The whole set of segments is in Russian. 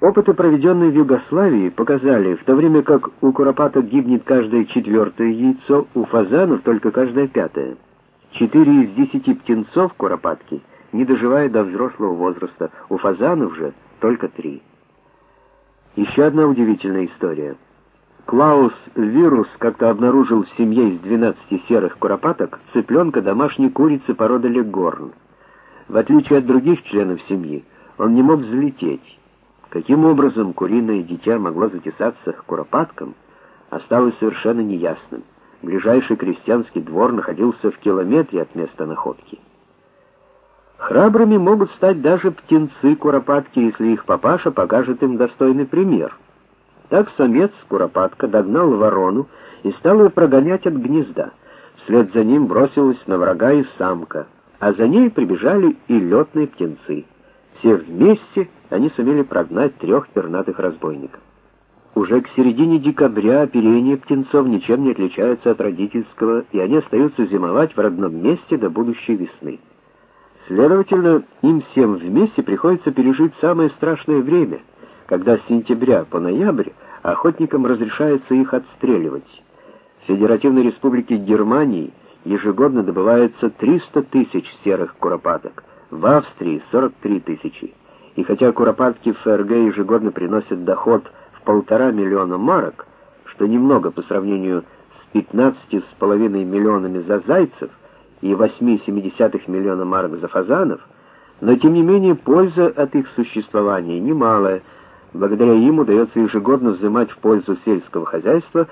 Опыты, проведенные в Югославии, показали, в то время как у куропаток гибнет каждое четвертое яйцо, у фазанов только каждое пятое. 4 из 10 птенцов куропатки не доживают до взрослого возраста, у фазанов же только 3. Еще одна удивительная история. Клаус Вирус как-то обнаружил в семье из 12 серых куропаток цыпленка домашней курицы породы легорн. В отличие от других членов семьи, он не мог взлететь. Каким образом куриное дитя могло затесаться к куропаткам, осталось совершенно неясным. Ближайший крестьянский двор находился в километре от места находки. Храбрыми могут стать даже птенцы-куропатки, если их папаша покажет им достойный пример. Так самец-куропатка догнал ворону и стал ее прогонять от гнезда. Вслед за ним бросилась на врага и самка, а за ней прибежали и летные птенцы. Все вместе они сумели прогнать 3 пернатых разбойников. Уже к середине декабря оперение птенцов ничем не отличается от родительского, и они остаются зимовать в родном месте до будущей весны. Следовательно, им всем вместе приходится пережить самое страшное время, когда с сентября по ноябрь охотникам разрешается их отстреливать. В Федеративной Республике Германии ежегодно добывается 300 тысяч серых куропаток, в Австрии 43 тысячи. И хотя куропатки в ФРГ ежегодно приносят доход в 1,5 миллиона марок, что немного по сравнению с 15,5 миллионами за зайцев и 8,7 миллиона марок за фазанов, но тем не менее польза от их существования немалая. Благодаря им удается ежегодно взимать в пользу сельского хозяйства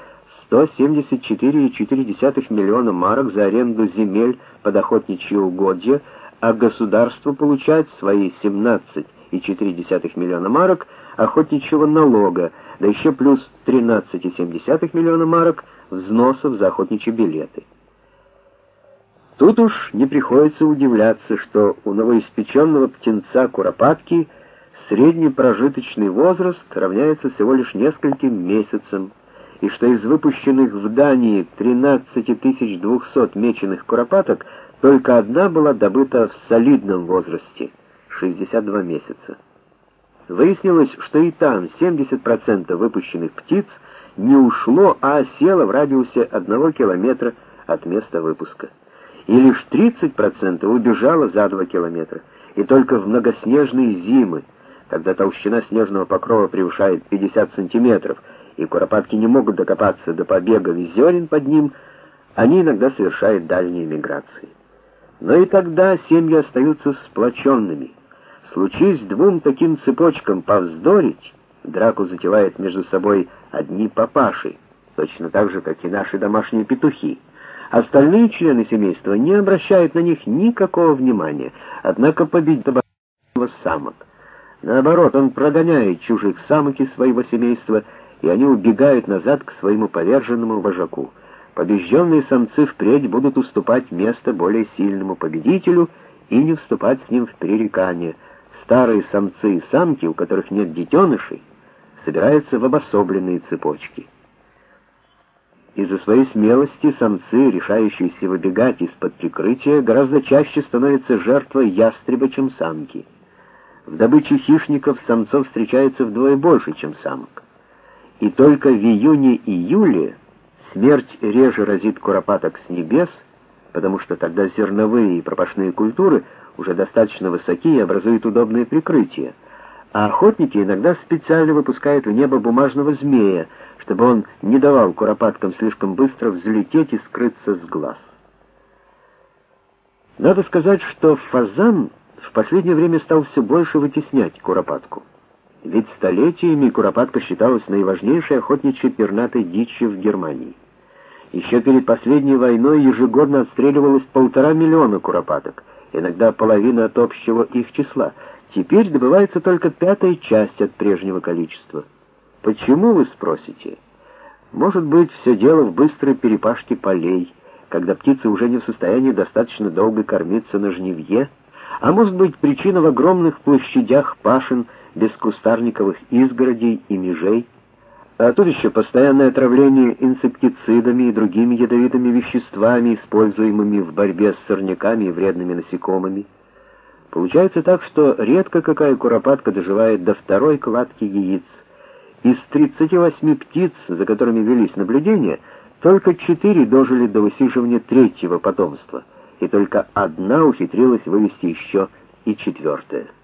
174,4 миллиона марок за аренду земель под охотничьи угодья, а государство получает свои 17,4 миллиона марок охотничьего налога, да еще плюс 13,7 миллиона марок взносов за охотничьи билеты. Тут уж не приходится удивляться, что у новоиспеченного птенца куропатки средний прожиточный возраст равняется всего лишь нескольким месяцам, и что из выпущенных в Дании 13200 меченых куропаток только одна была добыта в солидном возрасте — 62 месяца. Выяснилось, что и там 70% выпущенных птиц не ушло, а осело в радиусе 1 километра от места выпуска. И лишь 30% убежало за 2 километра, и только в многоснежные зимы, когда толщина снежного покрова превышает 50 сантиметров, и куропатки не могут докопаться до побегов и зерен под ним, они иногда совершают дальние миграции. Но и тогда семьи остаются сплоченными. Случись 2 таким цепочкам повздорить, драку затевают между собой одни папаши, точно так же, как и наши домашние петухи. Остальные члены семейства не обращают на них никакого внимания, однако победит самок. Наоборот, он прогоняет чужих самок из своего семейства, и они убегают назад к своему поверженному вожаку. Побежденные самцы впредь будут уступать место более сильному победителю и не вступать с ним в пререкания. Старые самцы и самки, у которых нет детенышей, собираются в обособленные цепочки. Из-за своей смелости самцы, решающиеся выбегать из-под прикрытия, гораздо чаще становятся жертвой ястреба, чем самки. В добыче хищников самцов встречается вдвое больше, чем самок. И только в июне-июле смерть реже разит куропаток с небес, потому что тогда зерновые и пропашные культуры уже достаточно высоки и образуют удобное прикрытие, а охотники иногда специально выпускают в небо бумажного змея, чтобы он не давал куропаткам слишком быстро взлететь и скрыться с глаз. Надо сказать, что фазан в последнее время стал все больше вытеснять куропатку. Ведь столетиями куропатка считалась наиважнейшей охотничьей пернатой дичью в Германии. Еще перед последней войной ежегодно отстреливалось 1,5 миллиона куропаток, иногда половина от общего их числа. Теперь добывается только 1/5 часть от прежнего количества. Почему, вы спросите? Может быть, все дело в быстрой перепашке полей, когда птицы уже не в состоянии достаточно долго кормиться на жнивье, а может быть, причина в огромных площадях пашен без кустарниковых изгородей и межей. А тут еще постоянное отравление инсектицидами и другими ядовитыми веществами, используемыми в борьбе с сорняками и вредными насекомыми. Получается так, что редко какая куропатка доживает до второй кладки яиц. Из 38 птиц, за которыми велись наблюдения, только 4 дожили до высиживания третьего потомства, и только одна ухитрилась вывести еще и четвертое.